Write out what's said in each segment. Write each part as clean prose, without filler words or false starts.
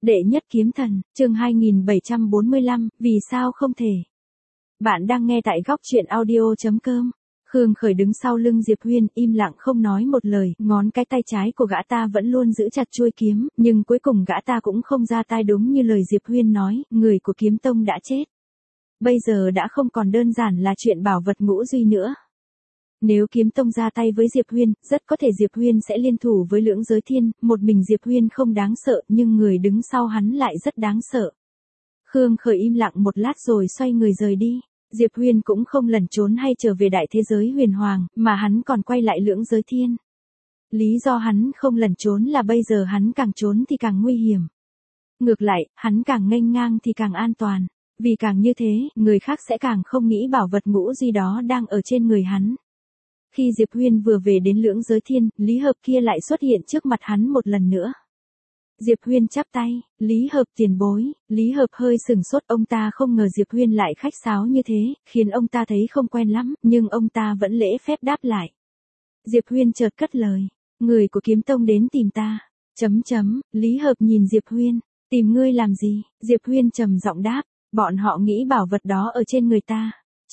Đệ nhất kiếm thần, chương 2745, vì sao không thể? Bạn đang nghe tại góc truyện audio.com. Khương Khởi đứng sau lưng Diệp Huyên, im lặng không nói một lời, ngón cái tay trái của gã ta vẫn luôn giữ chặt chuôi kiếm, nhưng cuối cùng gã ta cũng không ra tay đúng như lời Diệp Huyên nói, người của kiếm tông đã chết. Bây giờ đã không còn đơn giản là chuyện bảo vật ngũ duy nữa. Nếu kiếm tông ra tay với Diệp Huyên, rất có thể Diệp Huyên sẽ liên thủ với Lưỡng Giới Thiên, một mình Diệp Huyên không đáng sợ nhưng người đứng sau hắn lại rất đáng sợ. Khương Khởi im lặng một lát rồi xoay người rời đi. Diệp Huyên cũng không lẩn trốn hay trở về đại thế giới huyền hoàng, mà hắn còn quay lại Lưỡng Giới Thiên. Lý do hắn không lẩn trốn là bây giờ hắn càng trốn thì càng nguy hiểm. Ngược lại, hắn càng nghênh ngang thì càng an toàn. Vì càng như thế, người khác sẽ càng không nghĩ bảo vật ngũ duy đó đang ở trên người hắn. Khi Diệp Huyên vừa về đến Lưỡng Giới Thiên, Lý Hợp kia lại xuất hiện trước mặt hắn một lần nữa. Diệp Huyên chắp tay, Lý Hợp tiền bối, Lý Hợp hơi sừng sốt, ông ta không ngờ Diệp Huyên lại khách sáo như thế, khiến ông ta thấy không quen lắm, nhưng ông ta vẫn lễ phép đáp lại. Diệp Huyên chợt cất lời, người của kiếm tông đến tìm ta, Lý Hợp nhìn Diệp Huyên, tìm ngươi làm gì, Diệp Huyên trầm giọng đáp, bọn họ nghĩ bảo vật đó ở trên người ta.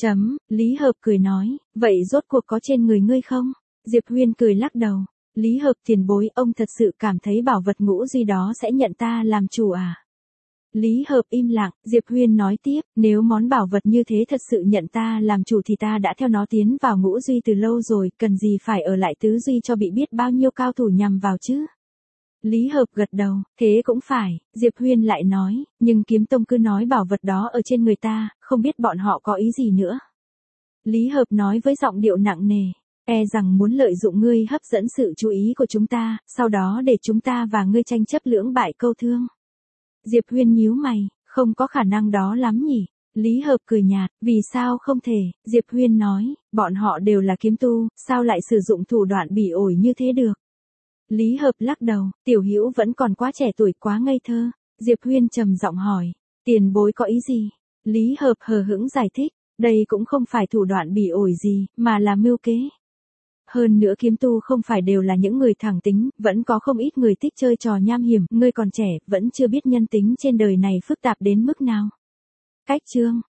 Lý Hợp cười nói, vậy rốt cuộc có trên người ngươi không? Diệp Huyên cười lắc đầu. Lý Hợp tiền bối, ông thật sự cảm thấy bảo vật ngũ duy đó sẽ nhận ta làm chủ à? Lý Hợp im lặng, Diệp Huyên nói tiếp, nếu món bảo vật như thế thật sự nhận ta làm chủ thì ta đã theo nó tiến vào ngũ duy từ lâu rồi, cần gì phải ở lại tứ duy cho bị biết bao nhiêu cao thủ nhằm vào chứ? Lý Hợp gật đầu, thế cũng phải, Diệp Huyên lại nói, nhưng kiếm tông cứ nói bảo vật đó ở trên người ta, không biết bọn họ có ý gì nữa. Lý Hợp nói với giọng điệu nặng nề, e rằng muốn lợi dụng ngươi hấp dẫn sự chú ý của chúng ta, sau đó để chúng ta và ngươi tranh chấp lưỡng bại câu thương. Diệp Huyên nhíu mày, không có khả năng đó lắm nhỉ? Lý Hợp cười nhạt, vì sao không thể? Diệp Huyên nói, bọn họ đều là kiếm tu, sao lại sử dụng thủ đoạn bỉ ổi như thế được? Lý Hợp lắc đầu, tiểu hữu vẫn còn quá trẻ tuổi, quá ngây thơ. Diệp Huyên trầm giọng hỏi, tiền bối có ý gì? Lý Hợp hờ hững giải thích, đây cũng không phải thủ đoạn bỉ ổi gì, mà là mưu kế. Hơn nữa kiếm tu không phải đều là những người thẳng tính, vẫn có không ít người thích chơi trò nham hiểm, ngươi còn trẻ, vẫn chưa biết nhân tính trên đời này phức tạp đến mức nào. Cách chương